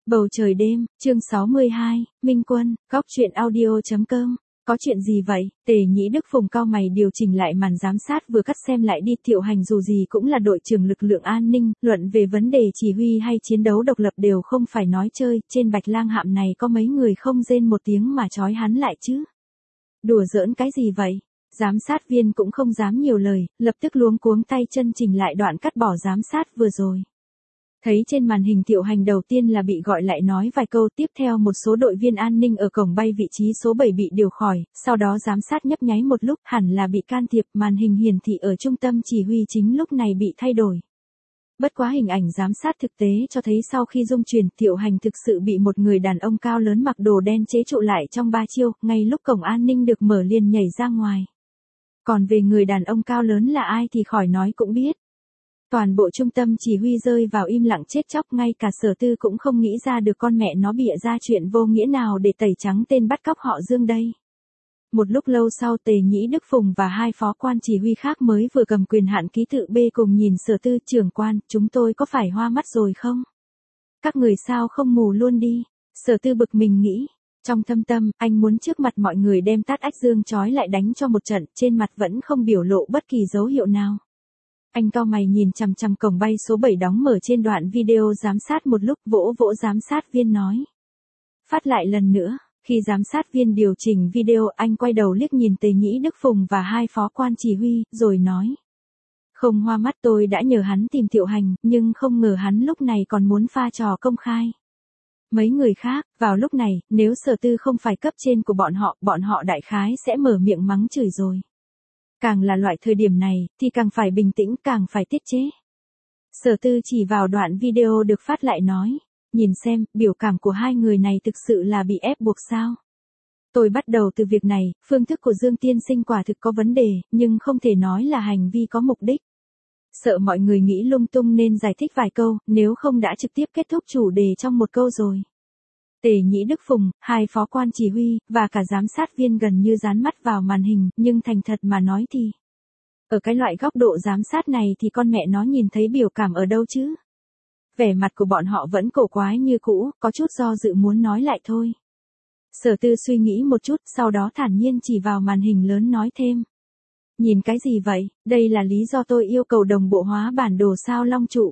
Bầu trời đêm, chương 62, Minh Quân, góc truyện audio.com. Có chuyện gì vậy? Tề Nhĩ Đức Phùng cau mày điều chỉnh lại màn giám sát vừa cắt xem lại đi. Thiệu Hành dù gì cũng là đội trưởng lực lượng an ninh, luận về vấn đề chỉ huy hay chiến đấu độc lập đều không phải nói chơi. Trên Bạch Lang hạm này có mấy người không rên một tiếng mà trói hắn lại chứ? Đùa giỡn cái gì vậy? Giám sát viên cũng không dám nhiều lời, lập tức luống cuống tay chân chỉnh lại đoạn cắt bỏ giám sát vừa rồi. Thấy trên màn hình Thiệu Hành đầu tiên là bị gọi lại nói vài câu, tiếp theo một số đội viên an ninh ở cổng bay vị trí số 7 bị điều khỏi, sau đó giám sát nhấp nháy một lúc hẳn là bị can thiệp, màn hình hiển thị ở trung tâm chỉ huy chính lúc này bị thay đổi. Bất quá hình ảnh giám sát thực tế cho thấy sau khi dung chuyển Thiệu Hành thực sự bị một người đàn ông cao lớn mặc đồ đen chế trụ lại trong 3 chiêu, ngay lúc cổng an ninh được mở liền nhảy ra ngoài. Còn về người đàn ông cao lớn là ai thì khỏi nói cũng biết. Toàn bộ trung tâm chỉ huy rơi vào im lặng chết chóc, ngay cả Sở Tư cũng không nghĩ ra được con mẹ nó bịa ra chuyện vô nghĩa nào để tẩy trắng tên bắt cóc họ Dương đây. Một lúc lâu sau Tề Nhĩ Đức Phùng và hai phó quan chỉ huy khác mới vừa cầm quyền hạn ký tự B cùng nhìn Sở Tư. Trưởng quan, chúng tôi có phải hoa mắt rồi không? Các người sao không mù luôn đi? Sở Tư bực mình nghĩ. Trong thâm tâm, anh muốn trước mặt mọi người đem Tát Ách Dương trói lại đánh cho một trận, trên mặt vẫn không biểu lộ bất kỳ dấu hiệu nào. Anh cau mày nhìn chằm chằm cổng bay số 7 đóng mở trên đoạn video giám sát một lúc, vỗ vỗ giám sát viên nói. Phát lại lần nữa. Khi giám sát viên điều chỉnh video, anh quay đầu liếc nhìn Tề Nhĩ Đức Phùng và hai phó quan chỉ huy, rồi nói. Không hoa mắt, tôi đã nhờ hắn tìm Thiệu Hành, nhưng không ngờ hắn lúc này còn muốn pha trò công khai. Mấy người khác, vào lúc này, nếu Sở Tư không phải cấp trên của bọn họ đại khái sẽ mở miệng mắng chửi rồi. Càng là loại thời điểm này, thì càng phải bình tĩnh, càng phải tiết chế. Sở Tư chỉ vào đoạn video được phát lại nói. Nhìn xem, biểu cảm của hai người này thực sự là bị ép buộc sao? Tôi bắt đầu từ việc này, phương thức của Dương tiên sinh quả thực có vấn đề, nhưng không thể nói là hành vi có mục đích. Sợ mọi người nghĩ lung tung nên giải thích vài câu, nếu không đã trực tiếp kết thúc chủ đề trong một câu rồi. Tề Nhĩ Đức Phùng, hai phó quan chỉ huy, và cả giám sát viên gần như dán mắt vào màn hình, nhưng thành thật mà nói thì. Ở cái loại góc độ giám sát này thì con mẹ nó nhìn thấy biểu cảm ở đâu chứ? Vẻ mặt của bọn họ vẫn cổ quái như cũ, có chút do dự muốn nói lại thôi. Sở Tư suy nghĩ một chút, sau đó thản nhiên chỉ vào màn hình lớn nói thêm. Nhìn cái gì vậy, đây là lý do tôi yêu cầu đồng bộ hóa bản đồ sao Long trụ.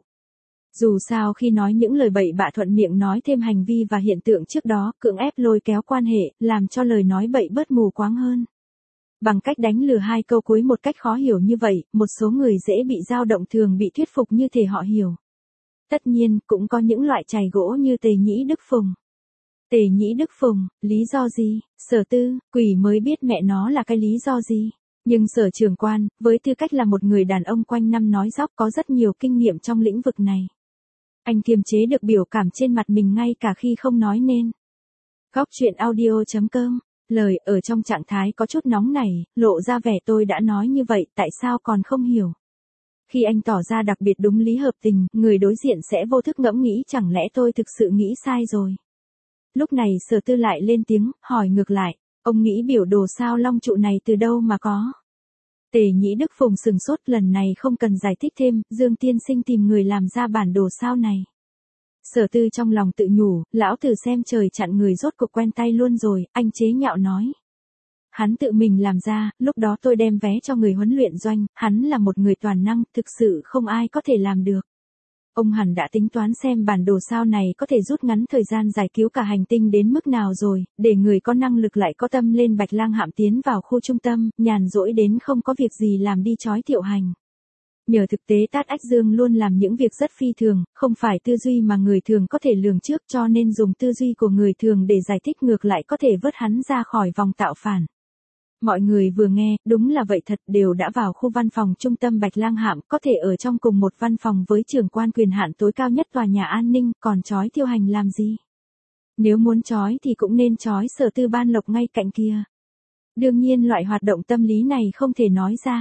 Dù sao khi nói những lời bậy bạ thuận miệng nói thêm hành vi và hiện tượng trước đó, cưỡng ép lôi kéo quan hệ, làm cho lời nói bậy bớt mù quáng hơn. Bằng cách đánh lừa hai câu cuối một cách khó hiểu như vậy, một số người dễ bị dao động thường bị thuyết phục như thể họ hiểu. Tất nhiên, cũng có những loại chày gỗ như Tề Nhĩ Đức Phùng. Tề Nhĩ Đức Phùng, lý do gì? Sở Tư, quỷ mới biết mẹ nó là cái lý do gì. Nhưng Sở trưởng quan, với tư cách là một người đàn ông quanh năm nói dóc có rất nhiều kinh nghiệm trong lĩnh vực này. Anh kiềm chế được biểu cảm trên mặt mình ngay cả khi không nói nên. Góc truyện audio.com. Lời ở trong trạng thái có chút nóng nảy, lộ ra vẻ tôi đã nói như vậy, tại sao còn không hiểu. Khi anh tỏ ra đặc biệt đúng lý hợp tình, người đối diện sẽ vô thức ngẫm nghĩ chẳng lẽ tôi thực sự nghĩ sai rồi. Lúc này Sở Tư lại lên tiếng, hỏi ngược lại, ông nghĩ biểu đồ sao Long trụ này từ đâu mà có? Tề Nhĩ Đức Phùng sừng sốt, lần này không cần giải thích thêm, Dương tiên sinh tìm người làm ra bản đồ sao này. Sở Tư trong lòng tự nhủ, lão tử xem trời chặn người rốt cuộc quen tay luôn rồi, anh chế nhạo nói. Hắn tự mình làm ra, lúc đó tôi đem vé cho người huấn luyện doanh, hắn là một người toàn năng, thực sự không ai có thể làm được. Ông hẳn đã tính toán xem bản đồ sao này có thể rút ngắn thời gian giải cứu cả hành tinh đến mức nào rồi, để người có năng lực lại có tâm lên Bạch Lang hạm tiến vào khu trung tâm, nhàn rỗi đến không có việc gì làm đi trói Thiệu Hành. Nhờ thực tế Tát Ách Dương luôn làm những việc rất phi thường, không phải tư duy mà người thường có thể lường trước, cho nên dùng tư duy của người thường để giải thích ngược lại có thể vớt hắn ra khỏi vòng tạo phản. Mọi người vừa nghe, đúng là vậy thật, đều đã vào khu văn phòng trung tâm Bạch Lang hạm, có thể ở trong cùng một văn phòng với trưởng quan quyền hạn tối cao nhất tòa nhà an ninh, còn trói Thiệu Hành làm gì? Nếu muốn trói thì cũng nên trói Sở Tư Ban Lộc ngay cạnh kia. Đương nhiên loại hoạt động tâm lý này không thể nói ra.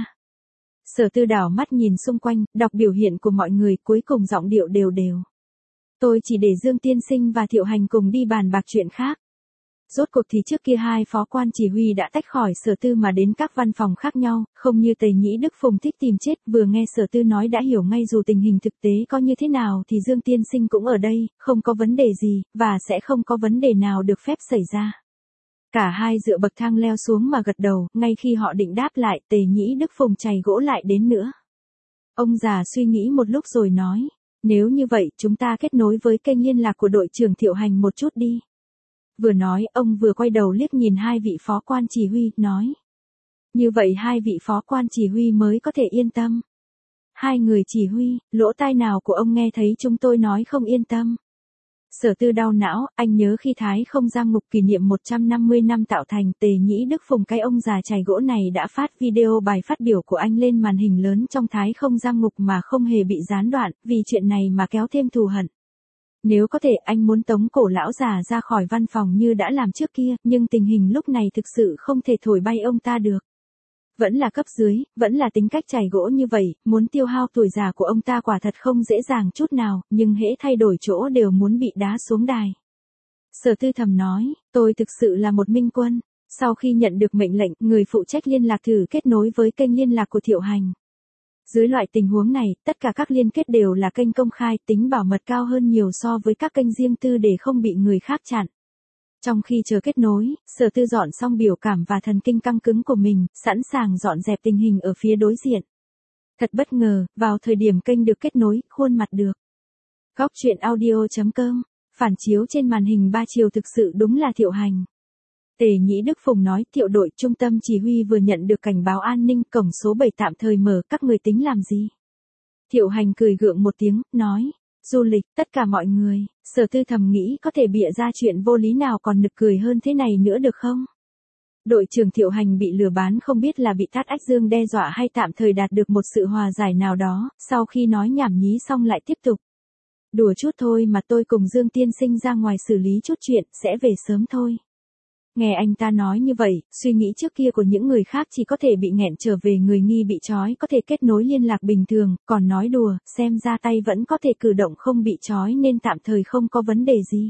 Sở Tư đảo mắt nhìn xung quanh, đọc biểu hiện của mọi người, cuối cùng giọng điệu đều đều. Tôi chỉ để Dương tiên sinh và Thiệu Hành cùng đi bàn bạc chuyện khác. Rốt cuộc thì trước kia hai phó quan chỉ huy đã tách khỏi Sở Tư mà đến các văn phòng khác nhau, không như Tề Nhĩ Đức Phùng thích tìm chết, vừa nghe Sở Tư nói đã hiểu ngay dù tình hình thực tế có như thế nào thì Dương Tiên Sinh cũng ở đây, không có vấn đề gì, và sẽ không có vấn đề nào được phép xảy ra. Cả hai dựa bậc thang leo xuống mà gật đầu, ngay khi họ định đáp lại, Tề Nhĩ Đức Phùng chày gỗ lại đến nữa. Ông già suy nghĩ một lúc rồi nói, nếu như vậy chúng ta kết nối với kênh liên lạc của đội trưởng Thiệu Hành một chút đi. Vừa nói, ông vừa quay đầu liếc nhìn hai vị phó quan chỉ huy, nói. Như vậy hai vị phó quan chỉ huy mới có thể yên tâm. Hai người chỉ huy, lỗ tai nào của ông nghe thấy chúng tôi nói không yên tâm. Sở Tư đau não, anh nhớ khi Thái Không Giam Ngục kỷ niệm 150 năm tạo thành, Tề Nhĩ Đức Phùng cái ông già chày gỗ này đã phát video bài phát biểu của anh lên màn hình lớn trong Thái Không Giam Ngục mà không hề bị gián đoạn, vì chuyện này mà kéo thêm thù hận. Nếu có thể anh muốn tống cổ lão già ra khỏi văn phòng như đã làm trước kia, nhưng tình hình lúc này thực sự không thể thổi bay ông ta được. Vẫn là cấp dưới, vẫn là tính cách chày gỗ như vậy, muốn tiêu hao tuổi già của ông ta quả thật không dễ dàng chút nào, nhưng hễ thay đổi chỗ đều muốn bị đá xuống đài. Sở Tư thầm nói, tôi thực sự là một minh quân. Sau khi nhận được mệnh lệnh, người phụ trách liên lạc thử kết nối với kênh liên lạc của Thiệu Hành. Dưới loại tình huống này, tất cả các liên kết đều là kênh công khai, tính bảo mật cao hơn nhiều so với các kênh riêng tư để không bị người khác chặn. Trong khi chờ kết nối, Sở Tư dọn xong biểu cảm và thần kinh căng cứng của mình, sẵn sàng dọn dẹp tình hình ở phía đối diện. Thật bất ngờ, vào thời điểm kênh được kết nối, khuôn mặt được. Góc truyện audio.com, phản chiếu trên màn hình 3 chiều thực sự đúng là Thiệu Hành. Tề Nhĩ Đức Phùng nói, Thiệu đội trung tâm chỉ huy vừa nhận được cảnh báo an ninh, cổng số 7 tạm thời mở, các người tính làm gì? Thiệu Hành cười gượng một tiếng, nói, du lịch, tất cả mọi người. Sở Tư thầm nghĩ có thể bịa ra chuyện vô lý nào còn nực cười hơn thế này nữa được không? Đội trưởng Thiệu Hành bị lừa bán không biết là bị Tát Ách Dương đe dọa hay tạm thời đạt được một sự hòa giải nào đó, sau khi nói nhảm nhí xong lại tiếp tục. Đùa chút thôi mà tôi cùng Dương Tiên Sinh ra ngoài xử lý chút chuyện, sẽ về sớm thôi. Nghe anh ta nói như vậy, suy nghĩ trước kia của những người khác chỉ có thể bị nghẹn trở về người nghi bị trói có thể kết nối liên lạc bình thường, còn nói đùa, xem ra tay vẫn có thể cử động không bị trói nên tạm thời không có vấn đề gì.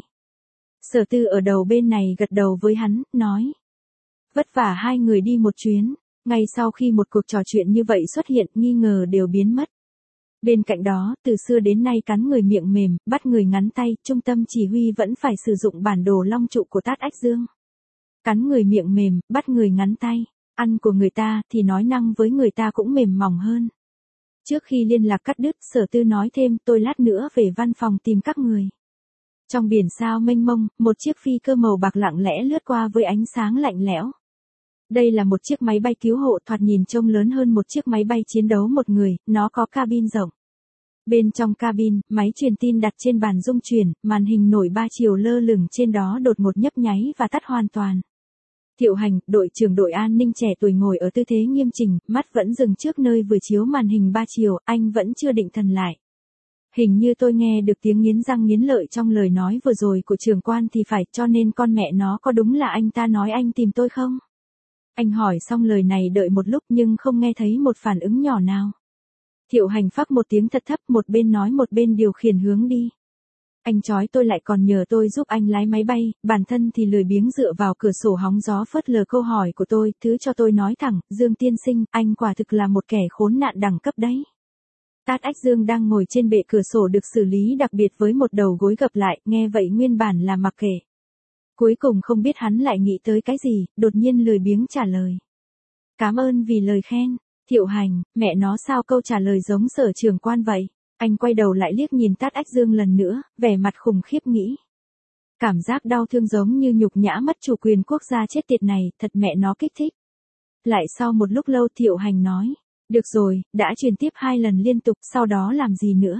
Sở Tư ở đầu bên này gật đầu với hắn, nói. Vất vả hai người đi một chuyến, ngay sau khi một cuộc trò chuyện như vậy xuất hiện, nghi ngờ đều biến mất. Bên cạnh đó, từ xưa đến nay cắn người miệng mềm, bắt người ngắn tay, trung tâm chỉ huy vẫn phải sử dụng bản đồ long trụ của Tát Ách Dương. Cắn người miệng mềm, bắt người ngắn tay, ăn của người ta thì nói năng với người ta cũng mềm mỏng hơn. Trước khi liên lạc cắt đứt, Sở Tư nói thêm, tôi lát nữa về văn phòng tìm các người. Trong biển sao mênh mông, một chiếc phi cơ màu bạc lặng lẽ lướt qua với ánh sáng lạnh lẽo. Đây là một chiếc máy bay cứu hộ thoạt nhìn trông lớn hơn một chiếc máy bay chiến đấu một người, nó có cabin rộng. Bên trong cabin, máy truyền tin đặt trên bàn rung chuyển, màn hình nổi 3 chiều lơ lửng trên đó đột ngột nhấp nháy và tắt hoàn toàn. Thiệu Hành, đội trưởng đội an ninh trẻ tuổi ngồi ở tư thế nghiêm chỉnh, mắt vẫn dừng trước nơi vừa chiếu màn hình 3 chiều, anh vẫn chưa định thần lại. Hình như tôi nghe được tiếng nghiến răng nghiến lợi trong lời nói vừa rồi của trưởng quan thì phải, cho nên con mẹ nó có đúng là anh ta nói anh tìm tôi không? Anh hỏi xong lời này đợi một lúc nhưng không nghe thấy một phản ứng nhỏ nào. Thiệu Hành phắc một tiếng thật thấp, một bên nói một bên điều khiển hướng đi. Anh chói tôi lại còn nhờ tôi giúp anh lái máy bay, bản thân thì lười biếng dựa vào cửa sổ hóng gió phớt lờ câu hỏi của tôi, thứ cho tôi nói thẳng, Dương Tiên Sinh, anh quả thực là một kẻ khốn nạn đẳng cấp đấy. Tát Ách Dương đang ngồi trên bệ cửa sổ được xử lý đặc biệt với một đầu gối gập lại, nghe vậy nguyên bản là mặc kệ. Cuối cùng không biết hắn lại nghĩ tới cái gì, đột nhiên lười biếng trả lời. Cảm ơn vì lời khen. Thiệu Hành, mẹ nó sao câu trả lời giống Sở trưởng quan vậy? Anh quay đầu lại liếc nhìn Tát Ách Dương lần nữa, vẻ mặt khủng khiếp nghĩ. Cảm giác đau thương giống như nhục nhã mất chủ quyền quốc gia chết tiệt này, thật mẹ nó kích thích. Lại sau một lúc lâu Thiệu Hành nói, được rồi, đã truyền tiếp 2 lần liên tục, sau đó làm gì nữa?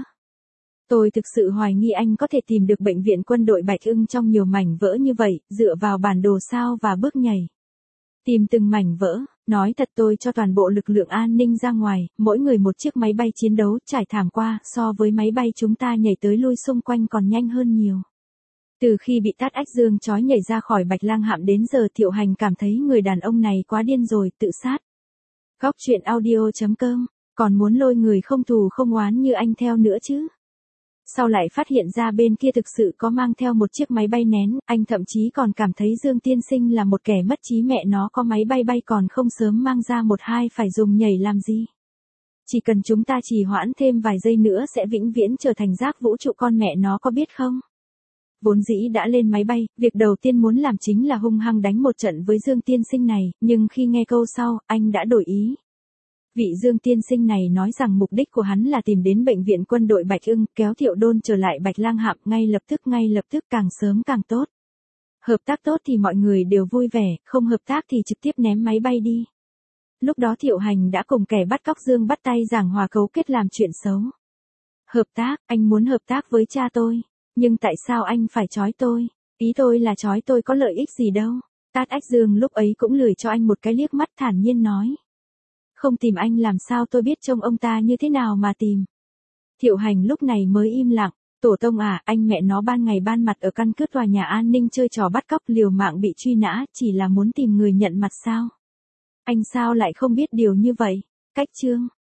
Tôi thực sự hoài nghi anh có thể tìm được bệnh viện quân đội Bạch Ưng trong nhiều mảnh vỡ như vậy, dựa vào bản đồ sao và bước nhảy. Tìm từng mảnh vỡ, nói thật tôi cho toàn bộ lực lượng an ninh ra ngoài, mỗi người một chiếc máy bay chiến đấu trải thảm qua, so với máy bay chúng ta nhảy tới lui xung quanh còn nhanh hơn nhiều. Từ khi bị Tát Ách Dương trói nhảy ra khỏi Bạch Lang hạm đến giờ Thiệu Hành cảm thấy người đàn ông này quá điên rồi, tự sát. Góc truyện audio.com, còn muốn lôi người không thù không oán như anh theo nữa chứ? Sau lại phát hiện ra bên kia thực sự có mang theo một chiếc máy bay nén, anh thậm chí còn cảm thấy Dương tiên sinh là một kẻ mất trí, mẹ nó có máy bay bay còn không sớm mang ra một hai phải dùng nhảy làm gì. Chỉ cần chúng ta trì hoãn thêm vài giây nữa sẽ vĩnh viễn trở thành rác vũ trụ, con mẹ nó có biết không? Vốn dĩ đã lên máy bay, việc đầu tiên muốn làm chính là hung hăng đánh một trận với Dương tiên sinh này, nhưng khi nghe câu sau, anh đã đổi ý. Vị Dương tiên sinh này nói rằng mục đích của hắn là tìm đến bệnh viện quân đội Bạch Ưng, kéo Thiệu Đôn trở lại Bạch Lang Hạm ngay lập tức càng sớm càng tốt. Hợp tác tốt thì mọi người đều vui vẻ, không hợp tác thì trực tiếp ném máy bay đi. Lúc đó Thiệu Hành đã cùng kẻ bắt cóc Dương bắt tay giảng hòa cấu kết làm chuyện xấu. Hợp tác, anh muốn hợp tác với cha tôi. Nhưng tại sao anh phải trói tôi? Ý tôi là trói tôi có lợi ích gì đâu. Tát Ách Dương lúc ấy cũng lười cho anh một cái liếc mắt, thản nhiên nói. Không tìm anh làm sao tôi biết trông ông ta như thế nào mà tìm. Thiệu Hành lúc này mới im lặng. Tổ tông à, anh mẹ nó ban ngày ban mặt ở căn cứ tòa nhà an ninh chơi trò bắt cóc liều mạng bị truy nã chỉ là muốn tìm người nhận mặt sao? Anh sao lại không biết điều như vậy? Cách chương